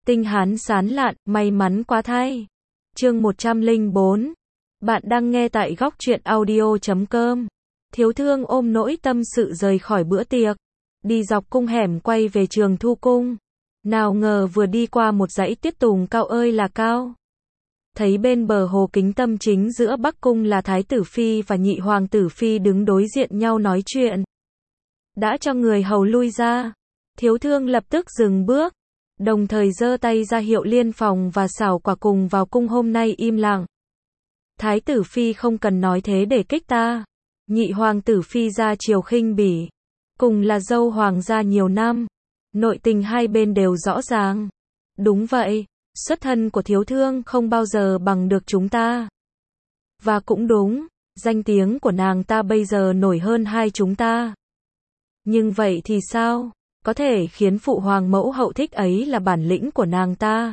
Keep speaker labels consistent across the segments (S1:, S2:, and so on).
S1: Tinh hán sán lạn, may mắn quá thay. Chương 104. Bạn đang nghe tại góc truyện audio.com. Thiếu thương ôm nỗi tâm sự rời khỏi bữa tiệc, đi dọc cung hẻm quay về Trường Thu Cung. Nào ngờ vừa đi qua một dãy tiết tùng cao ơi là cao. Thấy bên bờ hồ Kính Tâm chính giữa Bắc Cung là Thái tử Phi và Nhị Hoàng tử Phi đứng đối diện nhau nói chuyện. Đã cho người hầu lui ra, thiếu thương lập tức dừng bước, đồng thời giơ tay ra hiệu Liên Phòng và Xảo Quả cùng vào cung hôm nay im lặng. Thái tử Phi không cần nói thế để kích ta. Nhị Hoàng tử Phi ra chiều khinh bỉ. Cùng là dâu hoàng gia nhiều năm, nội tình hai bên đều rõ ràng. Đúng vậy, xuất thân của thiếu thương không bao giờ bằng được chúng ta. Và cũng đúng, danh tiếng của nàng ta bây giờ nổi hơn hai chúng ta. Nhưng vậy thì sao? Có thể khiến phụ hoàng mẫu hậu thích ấy là bản lĩnh của nàng ta.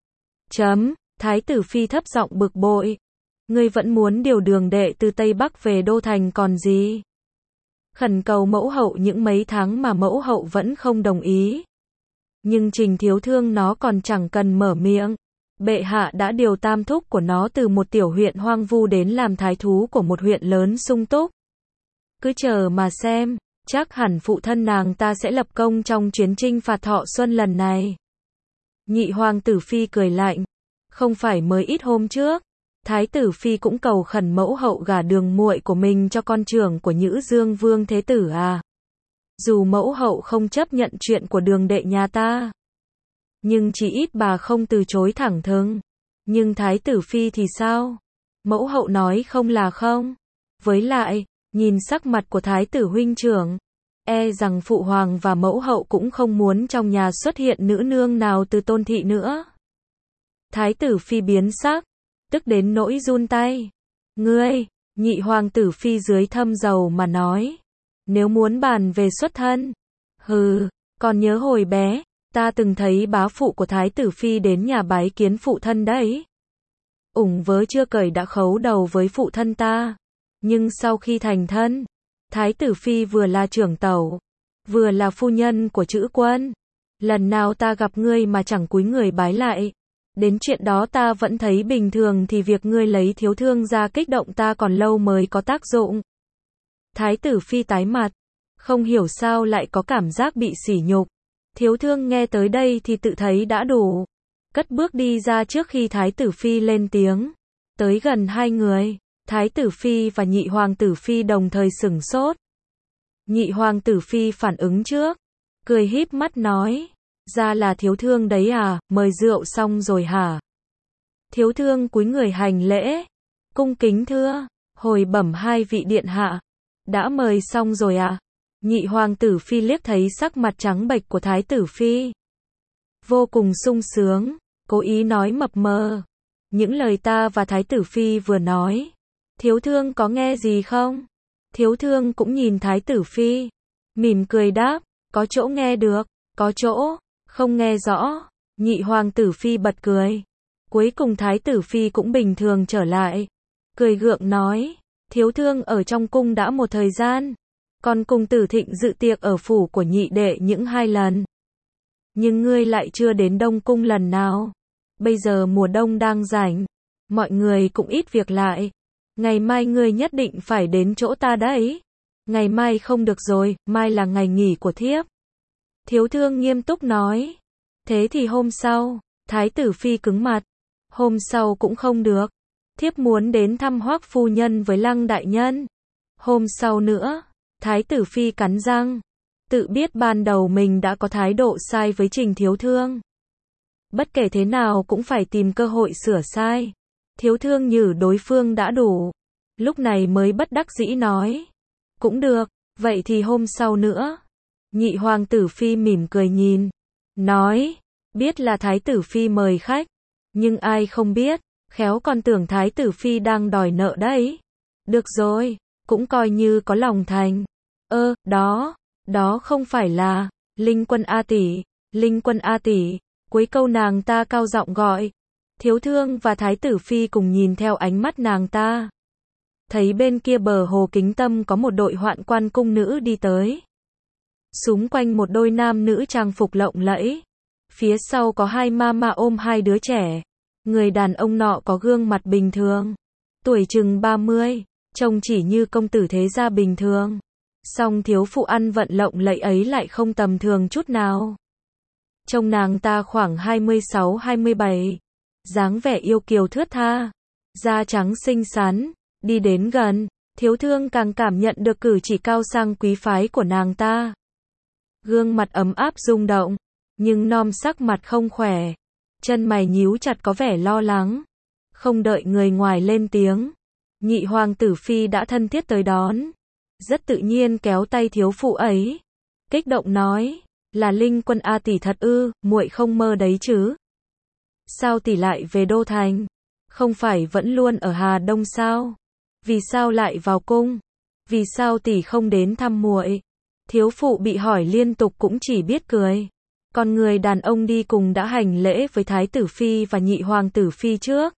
S1: Thái tử Phi thấp giọng bực bội. Ngươi vẫn muốn điều đường đệ từ Tây Bắc về Đô Thành còn gì? Khẩn cầu mẫu hậu những mấy tháng mà mẫu hậu vẫn không đồng ý. Nhưng Trình thiếu thương nó còn chẳng cần mở miệng. Bệ hạ đã điều tam thúc của nó từ một tiểu huyện hoang vu đến làm thái thú của một huyện lớn sung túc. Cứ chờ mà xem, chắc hẳn phụ thân nàng ta sẽ lập công trong chuyến chinh phạt Thọ Xuân lần này. Nhị Hoàng tử Phi cười lạnh. Không phải mới ít hôm trước, Thái tử Phi cũng cầu khẩn mẫu hậu gả đường muội của mình cho con trưởng của Nhữ Dương Vương Thế Tử à. Dù mẫu hậu không chấp nhận chuyện của đường đệ nhà ta, nhưng chỉ ít bà không từ chối thẳng thừng. Nhưng Thái tử Phi thì sao? Mẫu hậu nói không là không. Với lại, nhìn sắc mặt của Thái tử huynh trưởng, e rằng phụ hoàng và mẫu hậu cũng không muốn trong nhà xuất hiện nữ nương nào từ Tôn thị nữa. Thái tử Phi biến sắc, tức đến nỗi run tay. Ngươi, Nhị Hoàng tử Phi dưới thâm dầu mà nói. Nếu muốn bàn về xuất thân, còn nhớ hồi bé, ta từng thấy bá phụ của Thái tử Phi đến nhà bái kiến phụ thân đấy. Ủng vớ chưa cởi đã khấu đầu với phụ thân ta. Nhưng sau khi thành thân, Thái tử Phi vừa là trưởng tẩu, vừa là phu nhân của Chữ Quân. Lần nào ta gặp ngươi mà chẳng cúi người bái lại. Đến chuyện đó ta vẫn thấy bình thường thì việc ngươi lấy thiếu thương ra kích động ta còn lâu mới có tác dụng. Thái tử Phi tái mặt, không hiểu sao lại có cảm giác bị sỉ nhục. Thiếu thương nghe tới đây thì tự thấy đã đủ. Cất bước đi ra trước khi Thái tử Phi lên tiếng. Tới gần hai người, Thái tử Phi và Nhị Hoàng tử Phi đồng thời sửng sốt. Nhị Hoàng tử Phi phản ứng trước, cười híp mắt nói. Ra là thiếu thương đấy à, mời rượu xong rồi hả? Thiếu thương cúi người hành lễ, cung kính thưa, hồi bẩm hai vị điện hạ. Đã mời xong rồi à? Nhị Hoàng tử Phi liếc thấy sắc mặt trắng bệch của Thái tử Phi, vô cùng sung sướng, cố ý nói mập mờ. Những lời ta và Thái tử Phi vừa nói, thiếu thương có nghe gì không? Thiếu thương cũng nhìn Thái tử Phi, mỉm cười đáp, có chỗ nghe được, có chỗ không nghe rõ. Nhị Hoàng tử Phi bật cười. Cuối cùng Thái tử Phi cũng bình thường trở lại, cười gượng nói, thiếu thương ở trong cung đã một thời gian, còn cùng Tử Thịnh dự tiệc ở phủ của nhị đệ những 2 lần. Nhưng ngươi lại chưa đến Đông cung lần nào. Bây giờ mùa đông đang rảnh, mọi người cũng ít việc lại. Ngày mai ngươi nhất định phải đến chỗ ta đấy. Ngày mai không được rồi, mai là ngày nghỉ của thiếp. Thiếu thương nghiêm túc nói. Thế thì hôm sau, Thái tử Phi cứng mặt. Hôm sau cũng không được. Thiếp muốn đến thăm Hoắc phu nhân với Lăng đại nhân. Hôm sau nữa, Thái tử Phi cắn răng. Tự biết ban đầu mình đã có thái độ sai với Trình thiếu thương. Bất kể thế nào cũng phải tìm cơ hội sửa sai. Thiếu thương nhử đối phương đã đủ. Lúc này mới bất đắc dĩ nói. Cũng được, vậy thì hôm sau nữa. Nhị Hoàng tử Phi mỉm cười nhìn, nói, biết là Thái tử Phi mời khách, nhưng ai không biết, khéo còn tưởng Thái tử Phi đang đòi nợ đấy. Được rồi, cũng coi như có lòng thành. Đó không phải là Linh Quân A tỷ, Linh Quân A tỷ. Cuối câu nàng ta cao giọng gọi. Thiếu thương và Thái tử Phi cùng nhìn theo ánh mắt nàng ta. Thấy bên kia bờ hồ Kính Tâm có một đội hoạn quan cung nữ đi tới. Xung quanh một đôi nam nữ trang phục lộng lẫy, Phía sau có hai mama ôm hai đứa trẻ. Người đàn ông nọ có gương mặt bình thường, tuổi chừng 30, trông chỉ như công tử thế gia bình thường. Song thiếu phụ ăn vận lộng lẫy ấy lại không tầm thường chút nào. Trông nàng ta khoảng 26-27, dáng vẻ yêu kiều thướt tha, da trắng xinh xắn, đi đến gần, Thiếu Thương càng cảm nhận được cử chỉ cao sang quý phái của nàng ta. Gương mặt ấm áp rung động, nhưng non sắc mặt không khỏe, chân mày nhíu chặt có vẻ lo lắng. Không đợi người ngoài lên tiếng, Nhị hoàng tử phi đã thân thiết tới đón, rất tự nhiên kéo tay thiếu phụ ấy, kích động nói, là Linh Quân A tỷ thật ư, muội không mơ đấy chứ? Sao tỷ lại về Đô Thành? Không phải vẫn luôn ở Hà Đông sao? Vì sao lại vào cung? Vì sao tỷ không đến thăm muội? Thiếu phụ bị hỏi liên tục cũng chỉ biết cười. Còn người đàn ông đi cùng đã hành lễ với Thái tử phi và Nhị hoàng tử phi trước.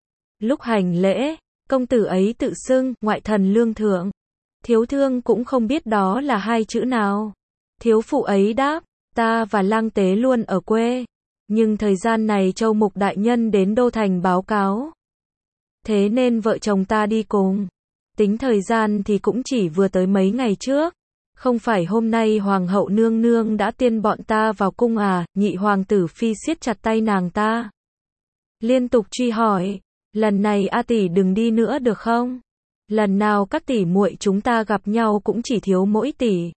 S1: Lúc hành lễ, công tử ấy tự xưng ngoại thần lương thượng. Thiếu Thương cũng không biết đó là hai chữ nào. Thiếu phụ ấy đáp, ta và lang tế luôn ở quê, nhưng thời gian này Châu Mục đại nhân đến Đô Thành báo cáo, thế nên vợ chồng ta đi cùng. Tính thời gian thì cũng chỉ vừa tới mấy ngày trước. Không phải hôm nay hoàng hậu nương nương đã tiên bọn ta vào cung à? Nhị hoàng tử phi siết chặt tay nàng ta, liên tục truy hỏi, lần này A tỷ đừng đi nữa được không? Lần nào các tỷ muội chúng ta gặp nhau cũng chỉ thiếu mỗi tỷ.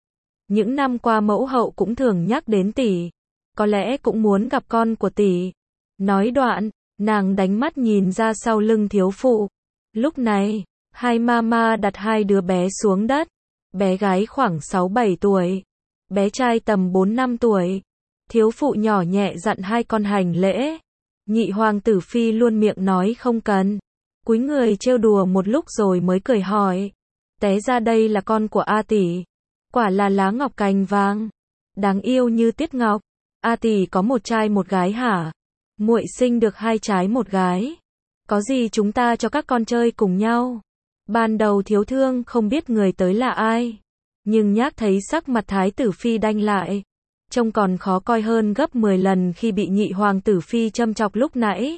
S1: Những năm qua mẫu hậu cũng thường nhắc đến tỷ, có lẽ cũng muốn gặp con của tỷ. Nói đoạn, nàng đánh mắt nhìn ra sau lưng thiếu phụ. Lúc này, hai mama đặt hai đứa bé xuống đất. Bé gái khoảng 6-7 tuổi, bé trai tầm 4-5 tuổi. Thiếu phụ nhỏ nhẹ dặn hai con hành lễ. Nhị hoàng tử phi luôn miệng nói không cần, cúi người trêu đùa một lúc rồi mới cười hỏi, té ra đây là con của A tỷ, quả là lá ngọc cành vàng, đáng yêu như tiết ngọc. A tỷ có một trai một gái hả? Muội sinh được hai trai một gái, có gì chúng ta cho các con chơi cùng nhau. Ban đầu Thiếu Thương không biết người tới là ai, nhưng nhác thấy sắc mặt Thái tử phi đanh lại, trông còn khó coi hơn gấp 10 lần khi bị Nhị hoàng tử phi châm chọc lúc nãy.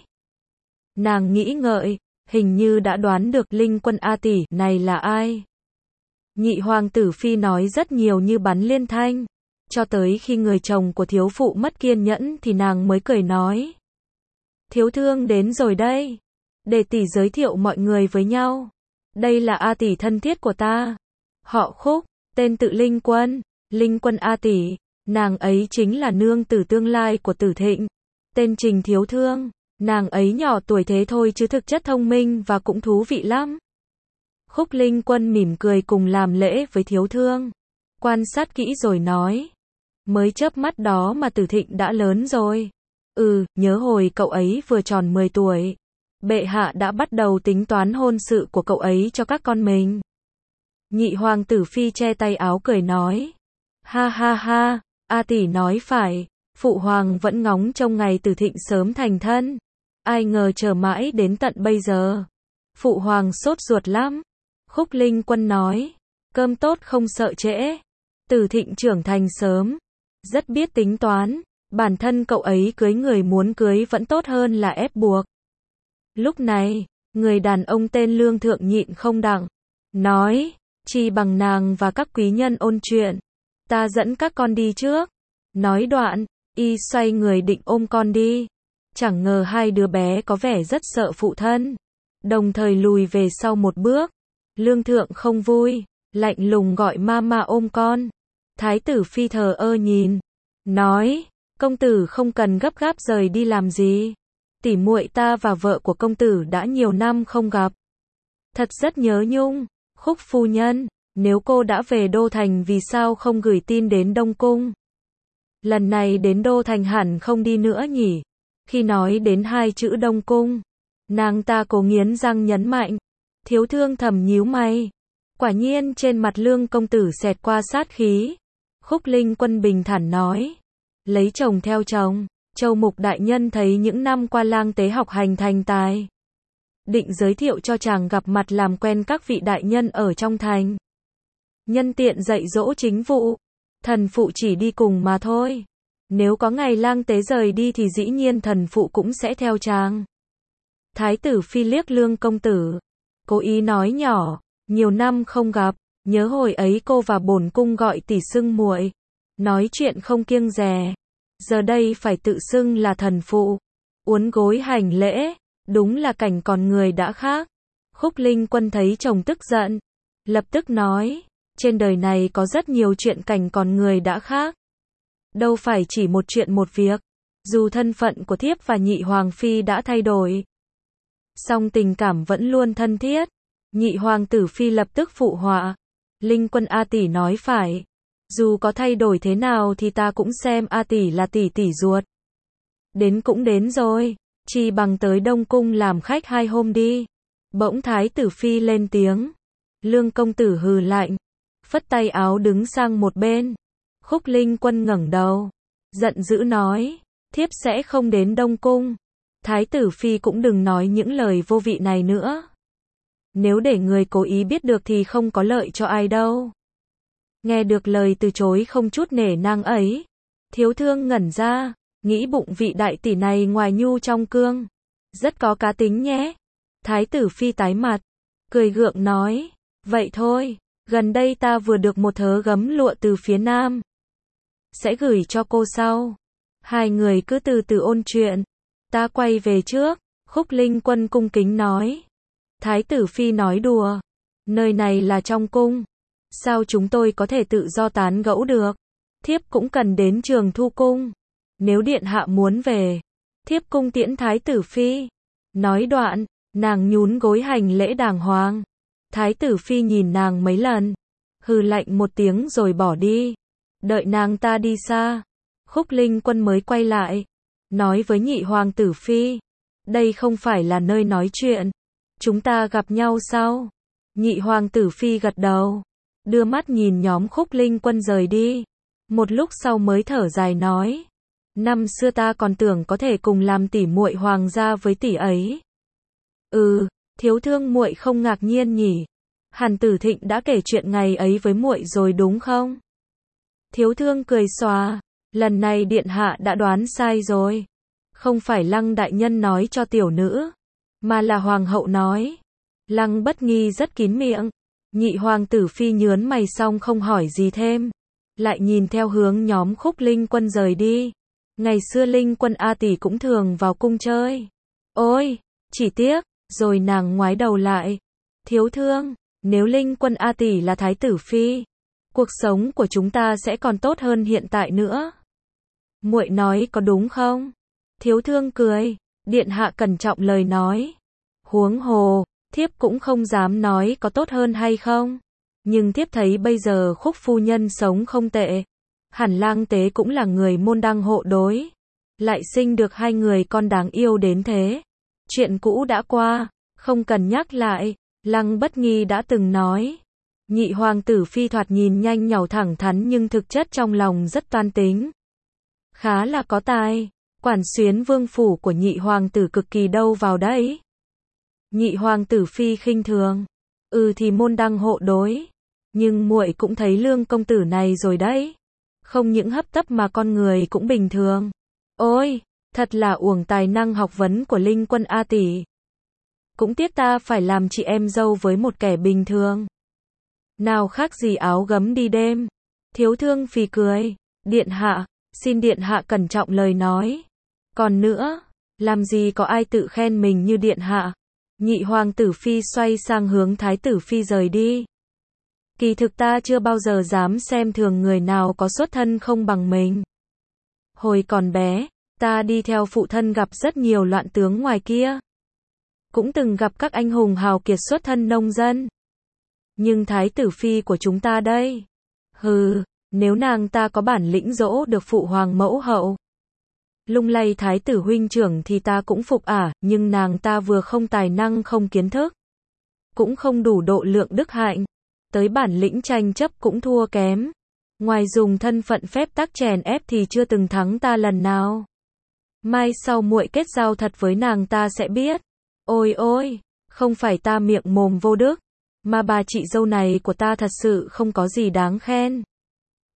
S1: Nàng nghĩ ngợi, hình như đã đoán được Linh Quân A tỷ này là ai. Nhị hoàng tử phi nói rất nhiều như bắn liên thanh, cho tới khi người chồng của thiếu phụ mất kiên nhẫn thì nàng mới cười nói, Thiếu Thương đến rồi đây, để tỷ giới thiệu mọi người với nhau. Đây là A tỷ thân thiết của ta, họ Khúc, tên tự Linh Quân, Linh Quân A tỷ, nàng ấy chính là nương tử tương lai của Tử Thịnh, tên Trình Thiếu Thương, nàng ấy nhỏ tuổi thế thôi chứ thực chất thông minh và cũng thú vị lắm. Khúc Linh Quân mỉm cười cùng làm lễ với Thiếu Thương, quan sát kỹ rồi nói, mới chớp mắt đó mà Tử Thịnh đã lớn rồi. Nhớ hồi cậu ấy vừa tròn 10 tuổi. Bệ hạ đã bắt đầu tính toán hôn sự của cậu ấy cho các con mình. Nhị hoàng tử phi che tay áo cười nói, ha ha ha, A tỷ nói phải, phụ hoàng vẫn ngóng trông ngày Tử Thịnh sớm thành thân, ai ngờ chờ mãi đến tận bây giờ, phụ hoàng sốt ruột lắm. Khúc Linh Quân nói, cơm tốt không sợ trễ, Tử Thịnh trưởng thành sớm, rất biết tính toán, bản thân cậu ấy cưới người muốn cưới vẫn tốt hơn là ép buộc. Lúc này, người đàn ông tên Lương Thượng nhịn không đặng, nói, chi bằng nàng và các quý nhân ôn chuyện, ta dẫn các con đi trước. Nói đoạn, y xoay người định ôm con đi, chẳng ngờ hai đứa bé có vẻ rất sợ phụ thân, đồng thời lùi về sau một bước. Lương Thượng không vui, lạnh lùng gọi mama ôm con. Thái tử phi thờ ơ nhìn, nói, công tử không cần gấp gáp rời đi làm gì. Tỷ muội ta và vợ của công tử đã nhiều năm không gặp, thật rất nhớ nhung. Khúc phu nhân, nếu cô đã về Đô Thành vì sao không gửi tin đến Đông Cung? Lần này đến Đô Thành hẳn không đi nữa nhỉ? Khi nói đến hai chữ Đông Cung, nàng ta cố nghiến răng nhấn mạnh. Thiếu Thương thầm nhíu mày, quả nhiên trên mặt Lương công tử xẹt qua sát khí. Khúc Linh Quân bình thản nói, lấy chồng theo chồng. Châu Mục đại nhân thấy những năm qua lang tế học hành thành tài, định giới thiệu cho chàng gặp mặt làm quen các vị đại nhân ở trong thành. Nhân tiện dạy dỗ chính vụ, thần phụ chỉ đi cùng mà thôi. Nếu có ngày lang tế rời đi thì dĩ nhiên thần phụ cũng sẽ theo chàng. Thái tử phi liếc Lương công tử, cố ý nói nhỏ, nhiều năm không gặp, nhớ hồi ấy cô và bổn cung gọi tỷ xưng muội, nói chuyện không kiêng dè, giờ đây phải tự xưng là thần phụ, uốn gối hành lễ, đúng là cảnh còn người đã khác. Khúc Linh Quân thấy chồng tức giận, lập tức nói, trên đời này có rất nhiều chuyện cảnh còn người đã khác. Đâu phải chỉ một chuyện một việc, dù thân phận của thiếp và nhị hoàng phi đã thay đổi, song tình cảm vẫn luôn thân thiết. Nhị hoàng tử phi lập tức phụ họa, Linh Quân A tỷ nói phải, dù có thay đổi thế nào thì ta cũng xem A tỷ là tỷ tỷ ruột. Đến cũng đến rồi, chi bằng tới Đông Cung làm khách 2 hôm đi. Bỗng Thái tử phi lên tiếng, Lương công tử hừ lạnh, phất tay áo đứng sang một bên. Khúc Linh Quân ngẩng đầu, giận dữ nói, thiếp sẽ không đến Đông Cung. Thái tử phi cũng đừng nói những lời vô vị này nữa. Nếu để người cố ý biết được thì không có lợi cho ai đâu. Nghe được lời từ chối không chút nể nang ấy, Thiếu Thương ngẩn ra, nghĩ bụng vị đại tỷ này ngoài nhu trong cương, rất có cá tính nhé. Thái tử phi tái mặt, cười gượng nói, vậy thôi, gần đây ta vừa được một thớ gấm lụa từ phía Nam, sẽ gửi cho cô sau. Hai người cứ từ từ ôn chuyện, ta quay về trước. Khúc Linh Quân cung kính nói, Thái tử phi nói đùa, nơi này là trong cung, sao chúng tôi có thể tự do tán gẫu được, thiếp cũng cần đến Trường Thu cung, nếu điện hạ muốn về, thiếp cung tiễn Thái tử phi. Nói đoạn, nàng nhún gối hành lễ đàng hoàng. Thái tử phi nhìn nàng mấy lần, hừ lạnh một tiếng rồi bỏ đi. Đợi nàng ta đi xa, Khúc Linh Quân mới quay lại, nói với nhị hoàng tử phi, đây không phải là nơi nói chuyện, chúng ta gặp nhau sau. Nhị hoàng tử phi gật đầu, đưa mắt nhìn nhóm Khúc Linh Quân rời đi. Một lúc sau mới thở dài nói, năm xưa ta còn tưởng có thể cùng làm tỷ muội hoàng gia với tỷ ấy. Thiếu Thương muội không ngạc nhiên nhỉ? Hàn Tử Thịnh đã kể chuyện ngày ấy với muội rồi đúng không? Thiếu Thương cười xòa, lần này điện hạ đã đoán sai rồi. Không phải Lăng đại nhân nói cho tiểu nữ, mà là hoàng hậu nói. Lăng Bất Nghi rất kín miệng. Nhị hoàng tử phi nhớn mày xong không hỏi gì thêm, lại nhìn theo hướng nhóm Khúc Linh Quân rời đi. Ngày xưa Linh Quân A tỷ cũng thường vào cung chơi. Ôi, chỉ tiếc, rồi nàng ngoái đầu lại. Thiếu Thương, nếu Linh Quân A tỷ là thái tử phi, cuộc sống của chúng ta sẽ còn tốt hơn hiện tại nữa. Muội nói có đúng không? Thiếu Thương cười, điện hạ cẩn trọng lời nói. Huống hồ, thiếp cũng không dám nói có tốt hơn hay không. Nhưng thiếp thấy bây giờ Khúc phu nhân sống không tệ. Hẳn lang tế cũng là người môn đăng hộ đối. Lại sinh được 2 người con đáng yêu đến thế. Chuyện cũ đã qua, không cần nhắc lại. Lăng Bất Nghi đã từng nói. Nhị hoàng tử phi thoạt nhìn nhanh nhảu thẳng thắn nhưng thực chất trong lòng rất toan tính. Khá là có tài. Quản xuyến vương phủ của nhị hoàng tử cực kỳ đâu vào đấy. Nhị hoàng tử phi khinh thường. Thì môn đăng hộ đối. Nhưng muội cũng thấy Lương công tử này rồi đấy. Không những hấp tấp mà con người cũng bình thường. Ôi, thật là uổng tài năng học vấn của Linh Quân A tỷ. Cũng tiếc ta phải làm chị em dâu với một kẻ bình thường. Nào khác gì áo gấm đi đêm. Thiếu Thương phì cười. Điện hạ, xin điện hạ cẩn trọng lời nói. Còn nữa, làm gì có ai tự khen mình như điện hạ. Nhị hoàng tử phi xoay sang hướng thái tử phi rời đi. Kỳ thực ta chưa bao giờ dám xem thường người nào có xuất thân không bằng mình. Hồi còn bé, ta đi theo phụ thân gặp rất nhiều loạn tướng ngoài kia. Cũng từng gặp các anh hùng hào kiệt xuất thân nông dân. Nhưng thái tử phi của chúng ta đây. Nếu nàng ta có bản lĩnh dỗ được phụ hoàng mẫu hậu. Lung lay thái tử huynh trưởng thì ta cũng phục nhưng nàng ta vừa không tài năng không kiến thức. Cũng không đủ độ lượng đức hạnh. Tới bản lĩnh tranh chấp cũng thua kém. Ngoài dùng thân phận phép tắc chèn ép thì chưa từng thắng ta lần nào. Mai sau muội kết giao thật với nàng ta sẽ biết. Ôi, không phải ta miệng mồm vô đức, mà bà chị dâu này của ta thật sự không có gì đáng khen.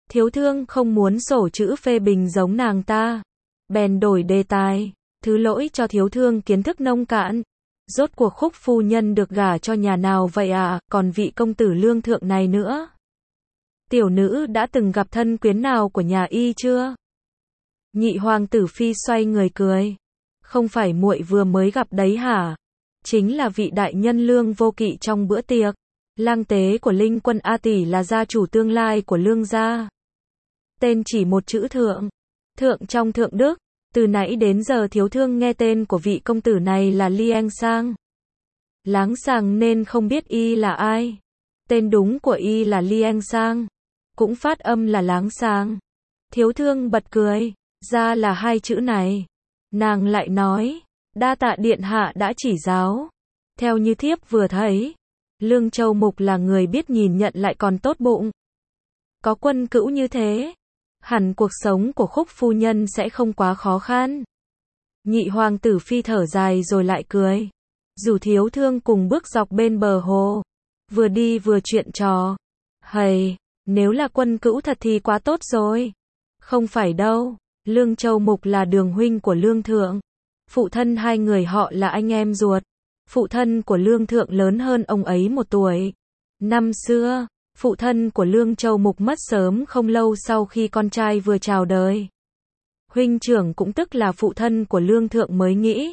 S1: Thiếu thương không muốn sổ chữ phê bình giống nàng ta. Bèn đổi đề tài. Thứ lỗi cho thiếu thương kiến thức nông cạn. Rốt cuộc Khúc phu nhân được gả cho nhà nào vậy à, còn vị công tử lương thượng này nữa. Tiểu nữ đã từng gặp thân quyến nào của nhà y chưa? Nhị hoàng tử phi xoay người cười. Không phải muội vừa mới gặp đấy hả? Chính là vị đại nhân Lương Vô Kỵ trong bữa tiệc. Lang tế của Linh Quân A tỷ là gia chủ tương lai của Lương gia. Tên chỉ một chữ thượng. Thượng trong thượng đức. Từ nãy đến giờ thiếu thương nghe tên của vị công tử này là Lieng Sang. Láng Sàng nên không biết y là ai. Tên đúng của y là Lieng Sang. Cũng phát âm là Láng Sàng. Thiếu thương bật cười. Ra là hai chữ này. Nàng lại nói. Đa tạ điện hạ đã chỉ giáo. Theo như thiếp vừa thấy. Lương Châu Mục là người biết nhìn nhận lại còn tốt bụng. Có quân cữu như thế. Hẳn cuộc sống của Khúc phu nhân sẽ không quá khó khăn. Nhị hoàng tử phi thở dài rồi lại cười. Rủ thiếu thương cùng bước dọc bên bờ hồ. Vừa đi vừa chuyện trò. Hầy, nếu là quân cữu thật thì quá tốt rồi. Không phải đâu, Lương Châu Mục là đường huynh của Lương Thượng. Phụ thân hai người họ là anh em ruột. Phụ thân của Lương Thượng lớn hơn ông ấy 1 tuổi. Năm xưa, phụ thân của Lương Châu Mục mất sớm không lâu sau khi con trai vừa chào đời. Huynh trưởng cũng tức là phụ thân của Lương Thượng mới nghĩ.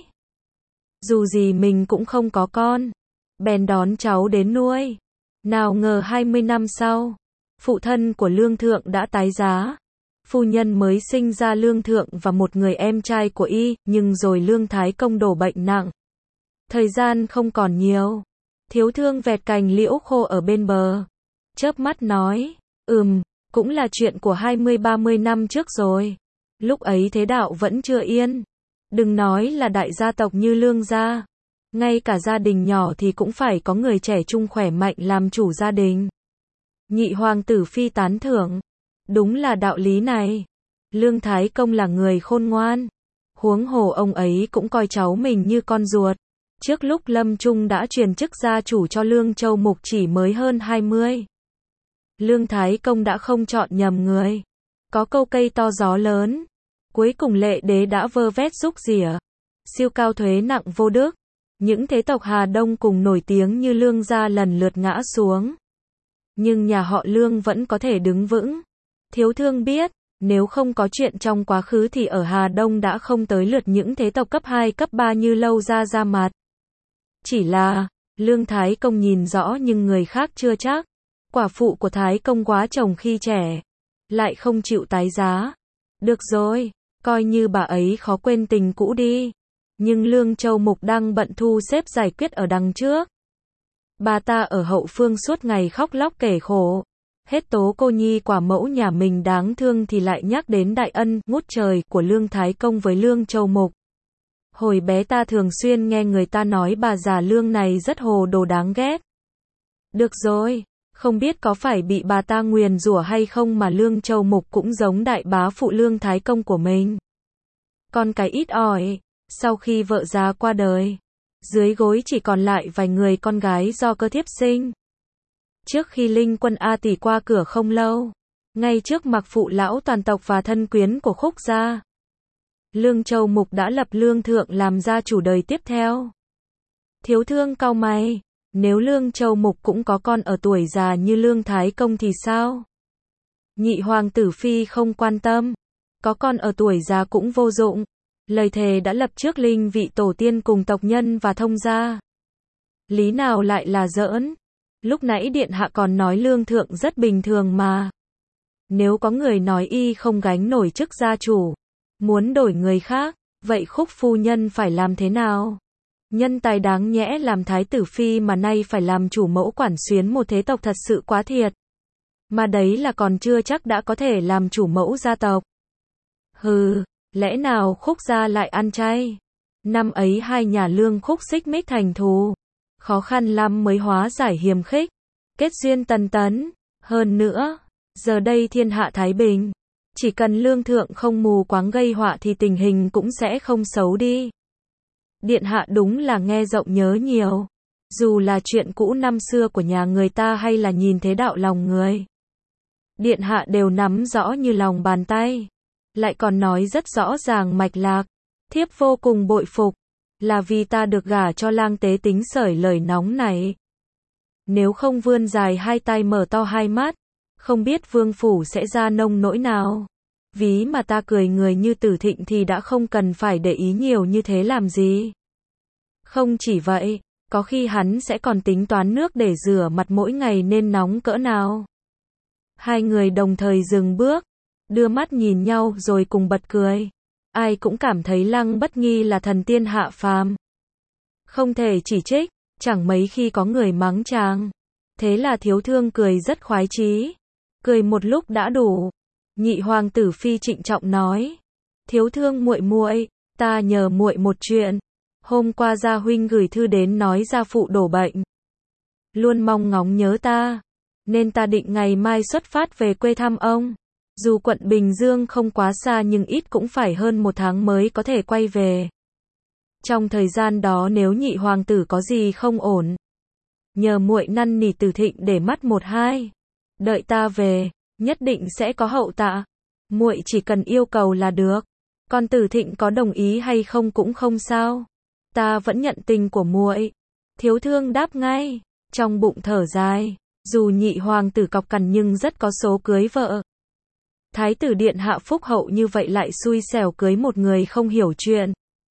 S1: Dù gì mình cũng không có con. Bèn đón cháu đến nuôi. Nào ngờ 20 năm sau, phụ thân của Lương Thượng đã tái giá. Phu nhân mới sinh ra Lương Thượng và một người em trai của y, nhưng rồi Lương Thái Công đổ bệnh nặng. Thời gian không còn nhiều. Thiếu thương vẹt cành liễu khô ở bên bờ. Chớp mắt nói, cũng là chuyện của 20-30 năm trước rồi. Lúc ấy thế đạo vẫn chưa yên. Đừng nói là đại gia tộc như Lương gia. Ngay cả gia đình nhỏ thì cũng phải có người trẻ trung khỏe mạnh làm chủ gia đình. Nhị hoàng tử phi tán thưởng. Đúng là đạo lý này. Lương Thái Công là người khôn ngoan. Huống hồ ông ấy cũng coi cháu mình như con ruột. Trước lúc lâm chung đã truyền chức gia chủ cho Lương Châu Mục chỉ mới hơn 20. Lương Thái Công đã không chọn nhầm người. Có câu cây to gió lớn. Cuối cùng Lệ Đế đã vơ vét rúc rỉa. Siêu cao thuế nặng vô đức. Những thế tộc Hà Đông cùng nổi tiếng như Lương gia lần lượt ngã xuống. Nhưng nhà họ Lương vẫn có thể đứng vững. Thiếu thương biết, nếu không có chuyện trong quá khứ thì ở Hà Đông đã không tới lượt những thế tộc cấp 2 cấp 3 như Lâu gia ra mặt. Chỉ là, Lương Thái Công nhìn rõ nhưng người khác chưa chắc. Quả phụ của Thái Công quá chồng khi trẻ. Lại không chịu tái giá. Được rồi, coi như bà ấy khó quên tình cũ đi. Nhưng Lương Châu Mục đang bận thu xếp giải quyết ở đằng trước. Bà ta ở hậu phương suốt ngày khóc lóc kể khổ. Hết tố cô nhi quả mẫu nhà mình đáng thương thì lại nhắc đến đại ân ngút trời của Lương Thái Công với Lương Châu Mục. Hồi bé ta thường xuyên nghe người ta nói bà già Lương này rất hồ đồ đáng ghét. Được rồi, không biết có phải bị bà ta nguyền rủa hay không mà Lương Châu Mục cũng giống đại bá phụ Lương Thái Công của mình. Con cái ít ỏi, sau khi vợ già qua đời, dưới gối chỉ còn lại vài người con gái do cơ thiếp sinh. Trước khi Linh Quân A tỷ qua cửa không lâu, ngay trước mặt phụ lão toàn tộc và thân quyến của Khúc gia, Lương Châu Mục đã lập Lương Thượng làm gia chủ đời tiếp theo. Thiếu thương cau mày, nếu Lương Châu Mục cũng có con ở tuổi già như Lương Thái Công thì sao? Nhị hoàng tử phi không quan tâm, có con ở tuổi già cũng vô dụng. Lời thề đã lập trước linh vị tổ tiên cùng tộc nhân và thông gia. Lý nào lại là giỡn? Lúc nãy điện hạ còn nói Lương Thượng rất bình thường mà. Nếu có người nói y không gánh nổi chức gia chủ, muốn đổi người khác, vậy Khúc phu nhân phải làm thế nào? Nhân tài đáng nhẽ làm thái tử phi mà nay phải làm chủ mẫu quản xuyến một thế tộc thật sự quá thiệt. Mà đấy là còn chưa chắc đã có thể làm chủ mẫu gia tộc. Hừ, lẽ nào Khúc gia lại ăn chay? Năm ấy hai nhà Lương Khúc xích mích thành thù. Khó khăn lắm mới hóa giải hiềm khích. Kết duyên tần tấn. Hơn nữa, giờ đây thiên hạ thái bình. Chỉ cần Lương Thượng không mù quáng gây họa thì tình hình cũng sẽ không xấu đi. Điện hạ đúng là nghe rộng nhớ nhiều. Dù là chuyện cũ năm xưa của nhà người ta hay là nhìn thế đạo lòng người. Điện hạ đều nắm rõ như lòng bàn tay. Lại còn nói rất rõ ràng mạch lạc. Thiếp vô cùng bội phục. Là vì ta được gả cho lang tế tính sởi lời nóng này. Nếu không vươn dài hai tay mở to hai mắt, không biết vương phủ sẽ ra nông nỗi nào. Ví mà ta cười người như Tử Thịnh thì đã không cần phải để ý nhiều như thế làm gì. Không chỉ vậy, có khi hắn sẽ còn tính toán nước để rửa mặt mỗi ngày nên nóng cỡ nào. Hai người đồng thời dừng bước, đưa mắt nhìn nhau rồi cùng bật cười. Ai cũng cảm thấy Lăng Bất Nghi là thần tiên hạ phàm. Không thể chỉ trích, chẳng mấy khi có người mắng chàng. Thế là Thiếu Thương cười rất khoái chí. Cười một lúc đã đủ. Nhị hoàng tử Phi trịnh trọng nói: Thiếu Thương muội muội, ta nhờ muội một chuyện. Hôm qua gia huynh gửi thư đến nói gia phụ đổ bệnh. Luôn mong ngóng nhớ ta, nên ta định ngày mai xuất phát về quê thăm ông. Dù quận Bình Dương không quá xa nhưng ít cũng phải hơn 1 tháng mới có thể quay về. Trong thời gian đó nếu nhị hoàng tử có gì không ổn, nhờ muội năn nỉ Tử Thịnh để mắt một hai. Đợi ta về, nhất định sẽ có hậu tạ. Muội chỉ cần yêu cầu là được. Còn Tử Thịnh có đồng ý hay không cũng không sao. Ta vẫn nhận tình của muội. Thiếu Thương đáp ngay, trong bụng thở dài. Dù nhị hoàng tử cọc cằn nhưng rất có số cưới vợ. Thái tử điện hạ phúc hậu như vậy lại xui xẻo cưới một người không hiểu chuyện.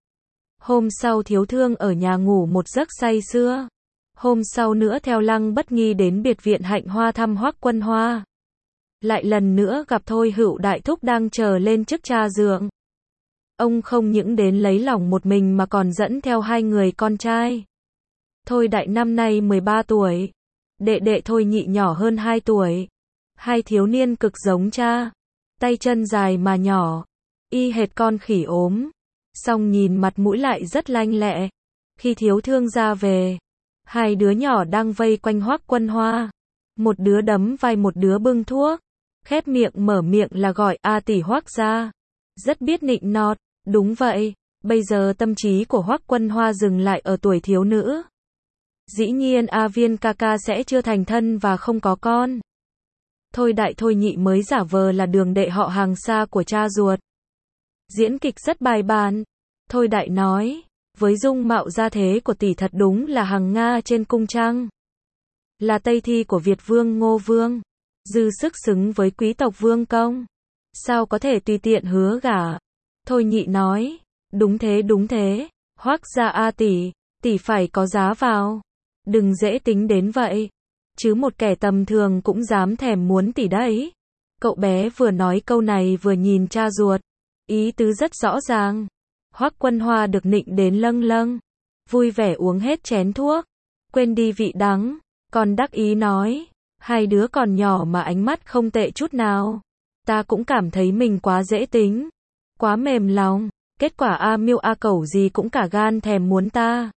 S1: Hôm sau Thiếu Thương ở nhà ngủ một giấc say sưa. Hôm sau nữa theo Lăng Bất Nghi đến biệt viện Hạnh Hoa thăm Hoắc Quân Hoa. Lại lần nữa gặp Thôi Hữu đại thúc đang chờ lên chức cha dượng. Ông không những đến lấy lòng một mình mà còn dẫn theo 2 người con trai. Thôi đại năm nay 13 tuổi. Đệ đệ Thôi nhị nhỏ hơn 2 tuổi. 2 thiếu niên cực giống cha. Tay chân dài mà nhỏ. Y hệt con khỉ ốm. Song nhìn mặt mũi lại rất lanh lẹ. Khi Thiếu Thương ra về, 2 đứa nhỏ đang vây quanh Hoắc Quân Hoa. Một đứa đấm vai một đứa bưng thuốc. Khép miệng mở miệng là gọi A tỷ Hoắc gia. Rất biết nịnh nọt. Đúng vậy, bây giờ tâm trí của Hoắc Quân Hoa dừng lại ở tuổi thiếu nữ. Dĩ nhiên A Viên ca ca sẽ chưa thành thân và không có con. Thôi đại thôi nhị mới giả vờ là đường đệ họ hàng xa của cha ruột. Diễn kịch rất bài bản. Thôi đại nói, với dung mạo gia thế của tỷ thật đúng là hằng Nga trên cung trăng. Là Tây thi của Việt Vương Ngô Vương. Dư sức xứng với quý tộc Vương Công. Sao có thể tùy tiện hứa gả. Thôi nhị nói, đúng thế, Hoắc gia A tỷ phải có giá vào. Đừng dễ tính đến vậy. Chứ một kẻ tầm thường cũng dám thèm muốn tỷ đấy. Cậu bé vừa nói câu này vừa nhìn cha ruột. Ý tứ rất rõ ràng. Hoắc Quân Hoa được nịnh đến lâng lâng. Vui vẻ uống hết chén thuốc. Quên đi vị đắng. Còn đắc ý nói. 2 đứa còn nhỏ mà ánh mắt không tệ chút nào. Ta cũng cảm thấy mình quá dễ tính. Quá mềm lòng. Kết quả A Miêu A Cẩu gì cũng cả gan thèm muốn ta.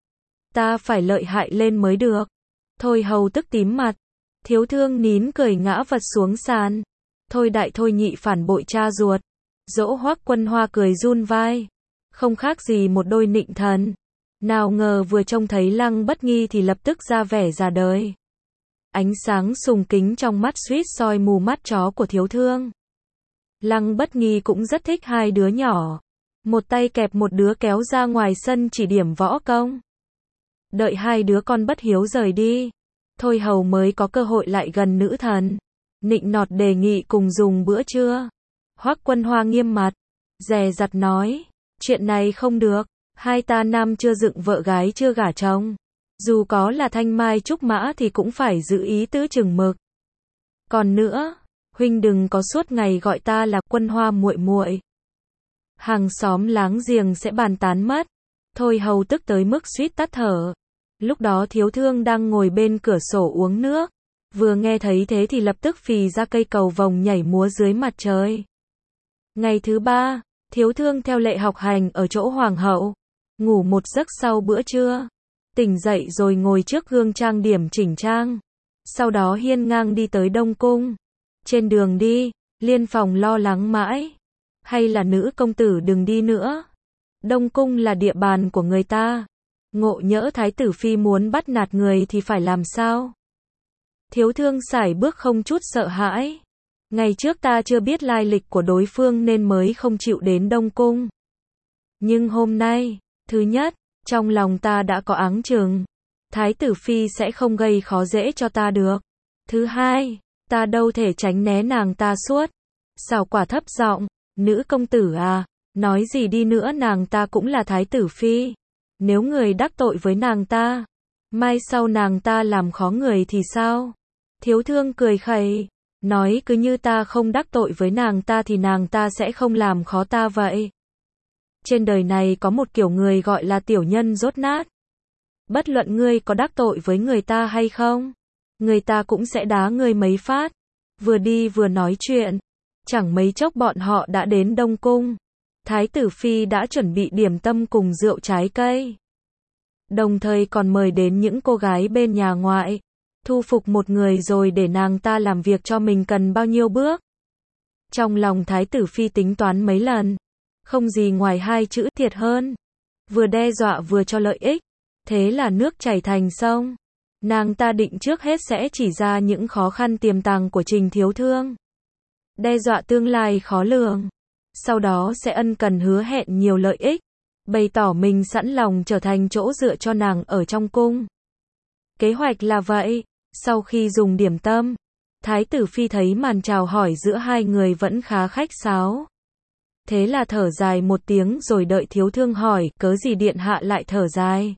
S1: Ta phải lợi hại lên mới được. Thôi hầu tức tím mặt. Thiếu Thương nín cười ngã vật xuống sàn. Thôi đại thôi nhị phản bội cha ruột. Dỗ Hoắc Quân Hoa cười run vai. Không khác gì một đôi nịnh thần. Nào ngờ vừa trông thấy Lăng Bất Nghi thì lập tức ra vẻ già đời. Ánh sáng sùng kính trong mắt suýt soi mù mắt chó của Thiếu Thương. Lăng Bất Nghi cũng rất thích 2 đứa nhỏ. Một tay kẹp một đứa kéo ra ngoài sân chỉ điểm võ công. Đợi 2 đứa con bất hiếu rời đi. Thôi hầu mới có cơ hội lại gần nữ thần. Nịnh nọt đề nghị cùng dùng bữa trưa. Hoắc Quân Hoa nghiêm mặt. Dè dặt nói. Chuyện này không được. 2 ta nam chưa dựng vợ gái chưa gả chồng. Dù có là thanh mai trúc mã thì cũng phải giữ ý tứ chừng mực. Còn nữa, huynh đừng có suốt ngày gọi ta là Quân Hoa muội muội. Hàng xóm láng giềng sẽ bàn tán mất. Thôi hầu tức tới mức suýt tắt thở. Lúc đó Thiếu Thương đang ngồi bên cửa sổ uống nước. Vừa nghe thấy thế thì lập tức phì ra cây cầu vồng nhảy múa dưới mặt trời. Ngày thứ 3, Thiếu Thương theo lệ học hành ở chỗ hoàng hậu. Ngủ một giấc sau bữa trưa. Tỉnh dậy rồi ngồi trước gương trang điểm chỉnh trang. Sau đó hiên ngang đi tới Đông Cung. Trên đường đi, Liên Phòng lo lắng mãi. Hay là nữ công tử đừng đi nữa. Đông Cung là địa bàn của người ta. Ngộ nhỡ Thái tử Phi muốn bắt nạt người thì phải làm sao? Thiếu Thương sải bước không chút sợ hãi. Ngày trước ta chưa biết lai lịch của đối phương nên mới không chịu đến Đông Cung. Nhưng hôm nay, thứ nhất, trong lòng ta đã có áng chừng. Thái tử phi sẽ không gây khó dễ cho ta được. Thứ hai, ta đâu thể tránh né nàng ta suốt. Xảo Quả thấp giọng, nữ công tử à, nói gì đi nữa nàng ta cũng là thái tử phi. Nếu người đắc tội với nàng ta, mai sau nàng ta làm khó người thì sao? Thiếu thương cười khẩy, nói cứ như ta không đắc tội với nàng ta thì nàng ta sẽ không làm khó ta vậy. Trên đời này có một kiểu người gọi là tiểu nhân dốt nát. Bất luận ngươi có đắc tội với người ta hay không, người ta cũng sẽ đá ngươi mấy phát. Vừa đi vừa nói chuyện, chẳng mấy chốc bọn họ đã đến Đông Cung. Thái tử phi đã chuẩn bị điểm tâm cùng rượu trái cây. Đồng thời còn mời đến những cô gái bên nhà ngoại. Thu phục một người rồi để nàng ta làm việc cho mình cần bao nhiêu bước. Trong lòng thái tử phi tính toán mấy lần. Không gì ngoài hai chữ thiệt hơn. Vừa đe dọa vừa cho lợi ích. Thế là nước chảy thành sông. Nàng ta định trước hết sẽ chỉ ra những khó khăn tiềm tàng của Trình thiếu thương. Đe dọa tương lai khó lường. Sau đó sẽ ân cần hứa hẹn nhiều lợi ích. Bày tỏ mình sẵn lòng trở thành chỗ dựa cho nàng ở trong cung. Kế hoạch là vậy. Sau khi dùng điểm tâm, thái tử phi thấy màn chào hỏi giữa hai người vẫn khá khách sáo. Thế là thở dài một tiếng rồi đợi thiếu thương hỏi, cớ gì điện hạ lại thở dài.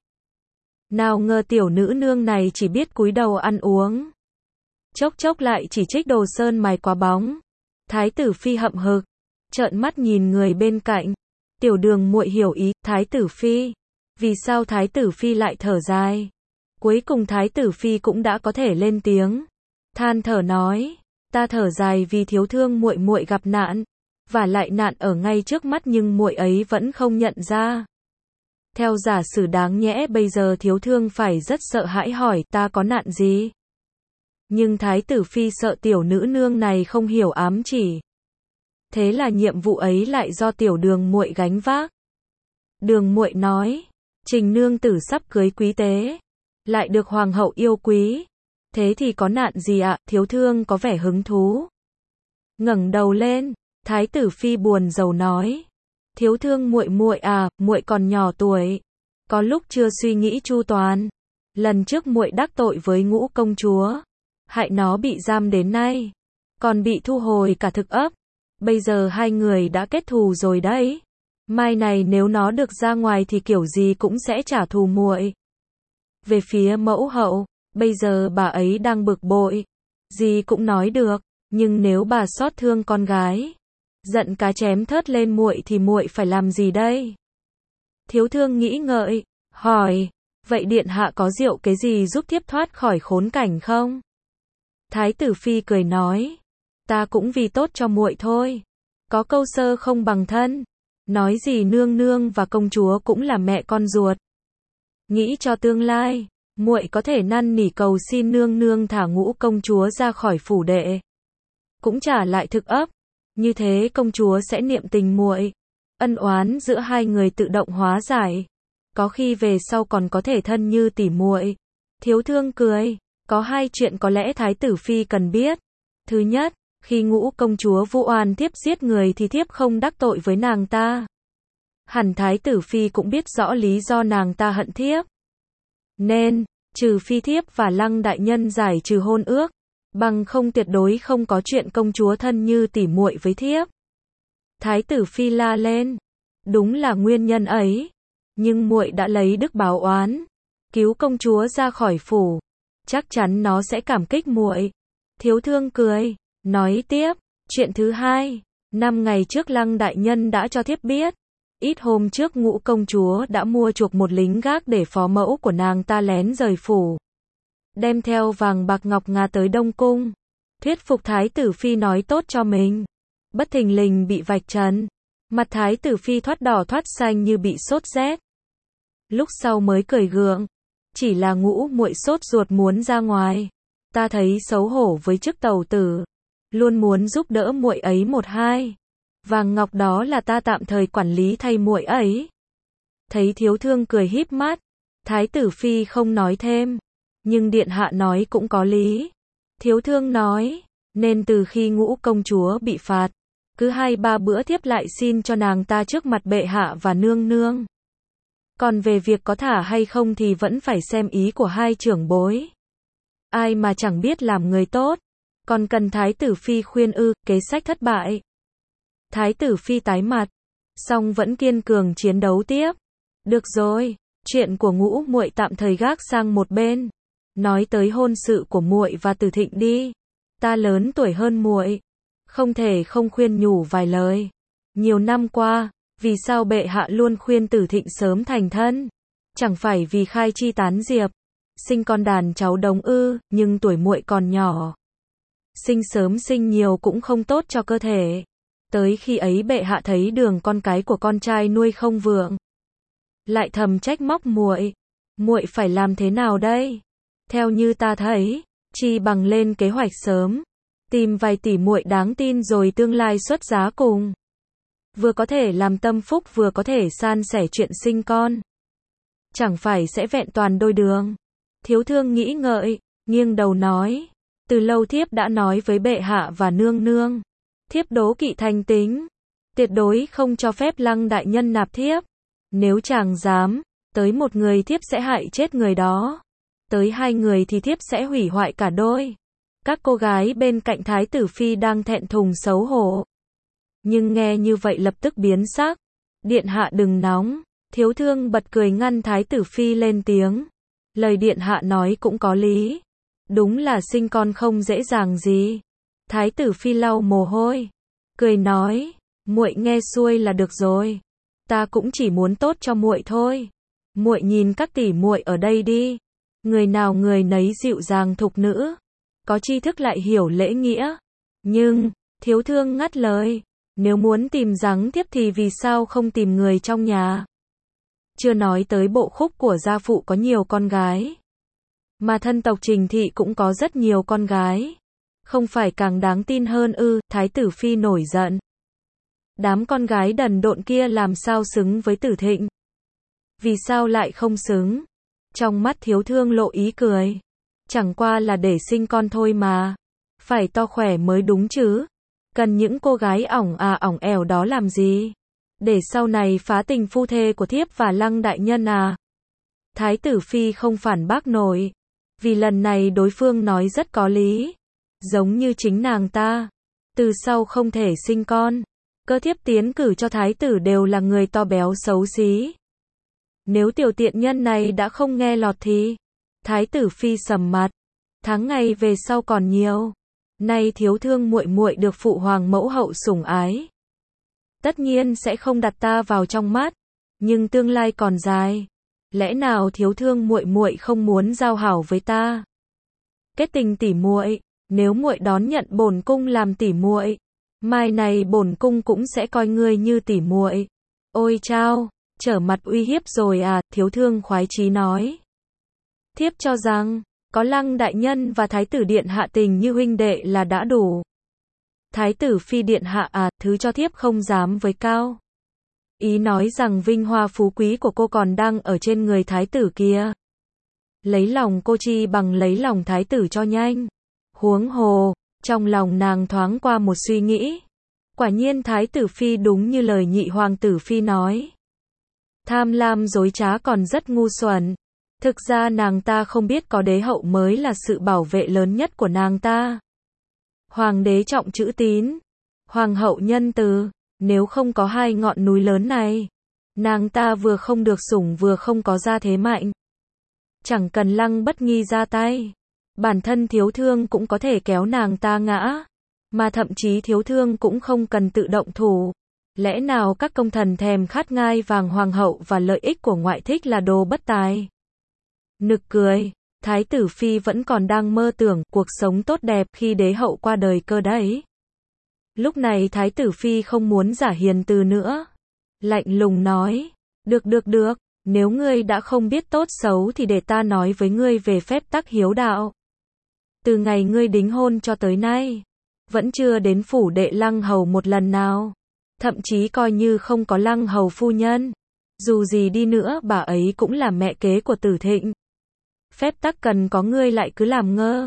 S1: Nào ngờ tiểu nữ nương này chỉ biết cúi đầu ăn uống. Chốc chốc lại chỉ trích Đồ Sơn mài quá bóng. Thái tử phi hậm hực, trợn mắt nhìn người bên cạnh. Tiểu Đường muội hiểu ý, thái tử phi. Vì sao thái tử phi lại thở dài? Cuối cùng thái tử phi cũng đã có thể lên tiếng. Than thở nói, ta thở dài vì thiếu thương muội muội gặp nạn, và lại nạn ở ngay trước mắt nhưng muội ấy vẫn không nhận ra. Theo giả sử đáng nhẽ bây giờ thiếu thương phải rất sợ hãi hỏi ta có nạn gì. Nhưng thái tử phi sợ tiểu nữ nương này không hiểu ám chỉ. Thế là nhiệm vụ ấy lại do tiểu đường muội gánh vác. Đường muội nói, Trình nương tử sắp cưới quý tế, lại được hoàng hậu yêu quý. Thế thì có nạn gì ạ? Thiếu thương có vẻ hứng thú. Ngẩng đầu lên, thái tử phi buồn rầu nói, thiếu thương muội muội à, muội còn nhỏ tuổi, có lúc chưa suy nghĩ chu toàn. Lần trước muội đắc tội với Ngũ công chúa, hại nó bị giam đến nay, còn bị thu hồi cả thực ấp. Bây giờ hai người đã kết thù rồi đấy. Mai này nếu nó được ra ngoài thì kiểu gì cũng sẽ trả thù muội. Về phía mẫu hậu, bây giờ bà ấy đang bực bội, gì cũng nói được, nhưng nếu bà xót thương con gái, giận cá chém thớt lên muội thì muội phải làm gì đây? Thiếu thương nghĩ ngợi, hỏi, vậy điện hạ có diệu cái gì giúp thiếp thoát khỏi khốn cảnh không? Thái tử phi cười nói, ta cũng vì tốt cho muội thôi. Có câu sơ không bằng thân, nói gì nương nương và công chúa cũng là mẹ con ruột. Nghĩ cho tương lai, muội có thể năn nỉ cầu xin nương nương thả Ngũ công chúa ra khỏi phủ đệ, cũng trả lại thực ấp. Như thế công chúa sẽ niệm tình muội, ân oán giữa hai người tự động hóa giải, có khi về sau còn có thể thân như tỉ muội. Thiếu thương cười, có hai chuyện có lẽ thái tử phi cần biết. Thứ nhất, khi Ngũ công chúa vu oan thiếp giết người thì thiếp không đắc tội với nàng ta. Hẳn thái tử phi cũng biết rõ lý do nàng ta hận thiếp. Nên, trừ phi thiếp và Lăng đại nhân giải trừ hôn ước, bằng không tuyệt đối không có chuyện công chúa thân như tỉ muội với thiếp. Thái tử phi la lên, đúng là nguyên nhân ấy, nhưng muội đã lấy đức báo oán, cứu công chúa ra khỏi phủ, chắc chắn nó sẽ cảm kích muội. Thiếu thương cười, nói tiếp, chuyện thứ hai, 5 ngày trước Lăng đại nhân đã cho thiếp biết, ít hôm trước Ngũ công chúa đã mua chuộc một lính gác để phó mẫu của nàng ta lén rời phủ, đem theo vàng bạc ngọc ngà tới Đông Cung, thuyết phục thái tử phi nói tốt cho mình. Bất thình lình bị vạch trần, mặt thái tử phi thoát đỏ thoát xanh như bị sốt rét. Lúc sau mới cười gượng, chỉ là Ngũ muội sốt ruột muốn ra ngoài, ta thấy xấu hổ với chức tầu tử, luôn muốn giúp đỡ muội ấy một hai. Vàng ngọc đó là ta tạm thời quản lý thay muội ấy. Thấy thiếu thương cười híp mắt, thái tử phi không nói thêm, nhưng điện hạ nói cũng có lý. Thiếu thương nói, Nên từ khi Ngũ công chúa bị phạt, cứ 2-3 bữa thiếp lại xin cho nàng ta trước mặt bệ hạ và nương nương. Còn về việc có thả hay không thì vẫn phải xem ý của hai trưởng bối. Ai mà chẳng biết làm người tốt, còn cần Thái tử Phi khuyên ư, kế sách thất bại. Thái tử Phi tái mặt, song vẫn kiên cường chiến đấu tiếp. Được rồi, chuyện của Ngũ muội tạm thời gác sang một bên. Nói tới hôn sự của muội và Tử Thịnh đi. Ta lớn tuổi hơn muội, không thể không khuyên nhủ vài lời. Nhiều năm qua, vì sao bệ hạ luôn khuyên Tử Thịnh sớm thành thân? Chẳng phải vì khai chi tán diệp, sinh con đàn cháu đống ư, nhưng tuổi muội còn nhỏ. Sinh sớm sinh nhiều cũng không tốt cho cơ thể. Tới khi ấy bệ hạ thấy đường con cái của con trai nuôi không vượng, lại thầm trách móc muội. Muội phải làm thế nào đây? Theo như ta thấy, chi bằng lên kế hoạch sớm, tìm vài tỷ muội đáng tin rồi tương lai xuất giá cùng. Vừa có thể làm tâm phúc vừa có thể san sẻ chuyện sinh con. Chẳng phải sẽ vẹn toàn đôi đường. Thiếu thương nghĩ ngợi, nghiêng đầu nói. Từ lâu thiếp đã nói với bệ hạ và nương nương. Thiếp đố kỵ thành tính. Tuyệt đối không cho phép Lăng đại nhân nạp thiếp. Nếu chàng dám, tới một người thiếp sẽ hại chết người đó. Tới 2 người thì thiếp sẽ hủy hoại cả đôi. Các cô gái bên cạnh Thái tử Phi đang thẹn thùng xấu hổ. Nhưng nghe như vậy lập tức biến sắc. Điện hạ đừng nóng. Thiếu thương bật cười ngăn Thái tử Phi lên tiếng. Lời điện hạ nói cũng có lý. Đúng là sinh con không dễ dàng gì. Thái tử Phi lau mồ hôi, cười nói, muội nghe xuôi là được rồi. Ta cũng chỉ muốn tốt cho muội thôi. Muội nhìn các tỷ muội ở đây đi. Người nào người nấy dịu dàng thục nữ, có tri thức lại hiểu lễ nghĩa. Nhưng, thiếu thương ngắt lời, nếu muốn tìm giáng thiếp thì vì sao không tìm người trong nhà? Chưa nói tới bộ khúc của gia phụ có nhiều con gái. Mà thân tộc Trình Thị cũng có rất nhiều con gái. Không phải càng đáng tin hơn ư? Thái tử Phi nổi giận. Đám con gái đần độn kia làm sao xứng với Tử Thịnh? Vì sao lại không xứng? Trong mắt thiếu thương lộ ý cười. Chẳng qua là để sinh con thôi mà. Phải to khỏe mới đúng chứ. Cần những cô gái ỏng ẻo đó làm gì? Để sau này phá tình phu thê của thiếp và Lăng đại nhân à? Thái tử Phi không phản bác nổi. Vì lần này đối phương nói rất có lý. Giống như chính nàng ta. Từ sau không thể sinh con. Cơ thiếp tiến cử cho thái tử đều là người to béo xấu xí. Nếu tiểu tiện nhân này đã không nghe lọt thì. Thái tử Phi sầm mặt. Tháng ngày về sau còn nhiều. Nay thiếu thương muội muội được phụ hoàng mẫu hậu sủng ái. Tất nhiên sẽ không đặt ta vào trong mắt. Nhưng tương lai còn dài. Lẽ nào thiếu thương muội muội không muốn giao hảo với ta? Kết tình tỉ muội, nếu muội đón nhận bổn cung làm tỉ muội, mai này bổn cung cũng sẽ coi ngươi như tỉ muội. Ôi chao, trở mặt uy hiếp rồi à? Thiếu thương khoái chí nói. Thiếp cho rằng, có Lăng đại nhân và thái tử điện hạ tình như huynh đệ là đã đủ. Thái tử Phi điện hạ à, thứ cho thiếp không dám với cao. Ý nói rằng vinh hoa phú quý của cô còn đang ở trên người thái tử kia. Lấy lòng cô chi bằng lấy lòng thái tử cho nhanh. Huống hồ, trong lòng nàng thoáng qua một suy nghĩ. Quả nhiên thái tử Phi đúng như lời nhị hoàng tử Phi nói. Tham lam dối trá còn rất ngu xuẩn. Thực ra nàng ta không biết có đế hậu mới là sự bảo vệ lớn nhất của nàng ta. Hoàng đế trọng chữ tín, hoàng hậu nhân từ. Nếu không có 2 ngọn núi lớn này, nàng ta vừa không được sủng vừa không có gia thế mạnh. Chẳng cần Lăng Bất Nghi ra tay, bản thân thiếu thương cũng có thể kéo nàng ta ngã. Mà thậm chí thiếu thương cũng không cần tự động thủ. Lẽ nào các công thần thèm khát ngai vàng hoàng hậu và lợi ích của ngoại thích là đồ bất tài? Nực cười, thái tử Phi vẫn còn đang mơ tưởng cuộc sống tốt đẹp khi đế hậu qua đời cơ đấy. Lúc này thái tử Phi không muốn giả hiền từ nữa. Lạnh lùng nói, được, nếu ngươi đã không biết tốt xấu thì để ta nói với ngươi về phép tắc hiếu đạo. Từ ngày ngươi đính hôn cho tới nay, vẫn chưa đến phủ đệ Lăng hầu một lần nào. Thậm chí coi như không có Lăng hầu phu nhân. Dù gì đi nữa bà ấy cũng là mẹ kế của Tử Thịnh. Phép tắc cần có ngươi lại cứ làm ngơ.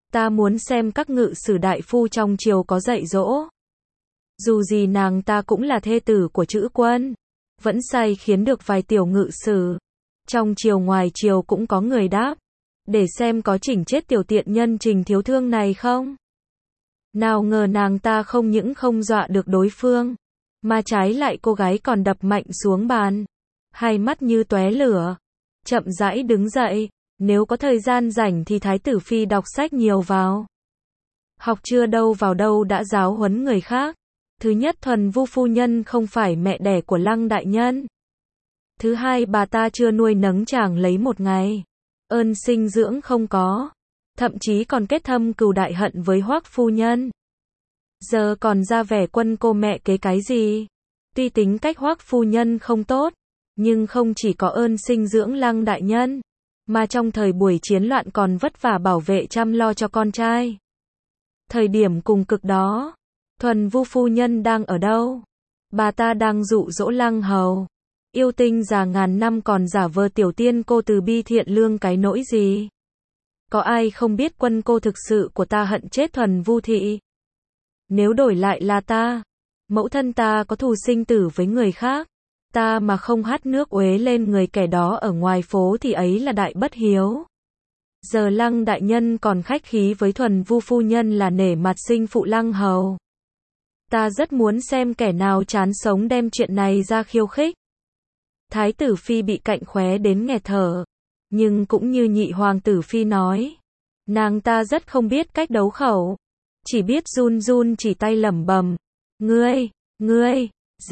S1: Ta muốn xem các ngự sử đại phu trong triều có dạy dỗ. Dù gì nàng ta cũng là thê tử của Trữ Quân, vẫn sai khiến được vài tiểu ngự sử. Trong triều ngoài triều cũng có người đáp, để xem có chỉnh chết tiểu tiện nhân Trình Thiếu Thương này không. Nào ngờ nàng ta không những không dọa được đối phương, mà trái lại cô gái còn đập mạnh xuống bàn, hai mắt như tóe lửa, chậm rãi đứng dậy. Nếu có thời gian rảnh thì Thái tử Phi đọc sách nhiều vào. Học chưa đâu vào đâu đã giáo huấn người khác. Thứ nhất, Thuần Vu phu nhân không phải mẹ đẻ của Lăng đại nhân. Thứ hai, bà ta chưa nuôi nấng chàng lấy một ngày. Ơn sinh dưỡng không có. Thậm chí còn kết thâm cừu đại hận với Hoắc phu nhân. Giờ còn ra vẻ quân cô mẹ kế cái gì? Tuy tính cách Hoắc phu nhân không tốt, nhưng không chỉ có ơn sinh dưỡng Lăng đại nhân, mà trong thời buổi chiến loạn còn vất vả bảo vệ chăm lo cho con trai. Thời điểm cùng cực đó, Thuần Vu phu nhân đang ở đâu? Bà ta đang dụ dỗ Lăng hầu. Yêu tinh già ngàn năm còn giả vờ tiểu tiên cô từ bi thiện lương cái nỗi gì? Có ai không biết quân cô thực sự của ta hận chết Thuần Vu thị? Nếu đổi lại là ta, mẫu thân ta có thù sinh tử với người khác, ta mà không hắt nước uế lên người kẻ đó ở ngoài phố thì ấy là đại bất hiếu. Giờ Lăng đại nhân còn khách khí với Thuần Vu phu nhân là nể mặt sinh phụ Lăng hầu. Ta rất muốn xem kẻ nào chán sống đem chuyện này ra khiêu khích. Thái tử Phi bị cạnh khóe đến nghẹt thở, nhưng cũng như nhị hoàng tử Phi nói, nàng ta rất không biết cách đấu khẩu, chỉ biết run run chỉ tay lẩm bẩm, ngươi,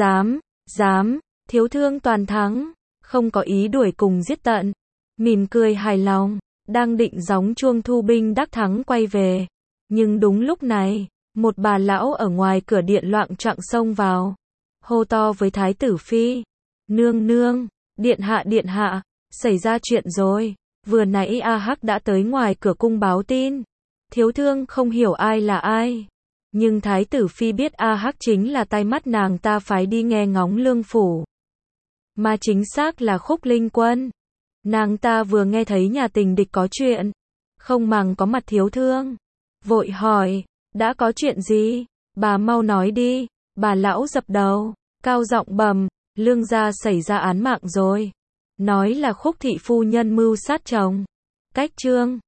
S1: dám, Thiếu Thương toàn thắng, không có ý đuổi cùng giết tận, mỉm cười hài lòng, đang định gióng chuông thu binh đắc thắng quay về, nhưng đúng lúc này, một bà lão ở ngoài cửa điện loạng choạng xông vào, hô to với Thái tử Phi, nương, điện hạ, xảy ra chuyện rồi, vừa nãy A Hắc đã tới ngoài cửa cung báo tin, Thiếu Thương không hiểu ai là ai, nhưng Thái tử Phi biết A Hắc chính là tay mắt nàng ta phái đi nghe ngóng lương phủ, mà chính xác là Khúc Linh Quân. Nàng ta vừa nghe thấy nhà tình địch có chuyện, không màng có mặt Thiếu Thương, vội hỏi, đã có chuyện gì? Bà mau nói đi. Bà lão dập đầu, cao giọng bẩm, Lương gia xảy ra án mạng rồi. Nói là Khúc thị phu nhân mưu sát chồng. Cách chương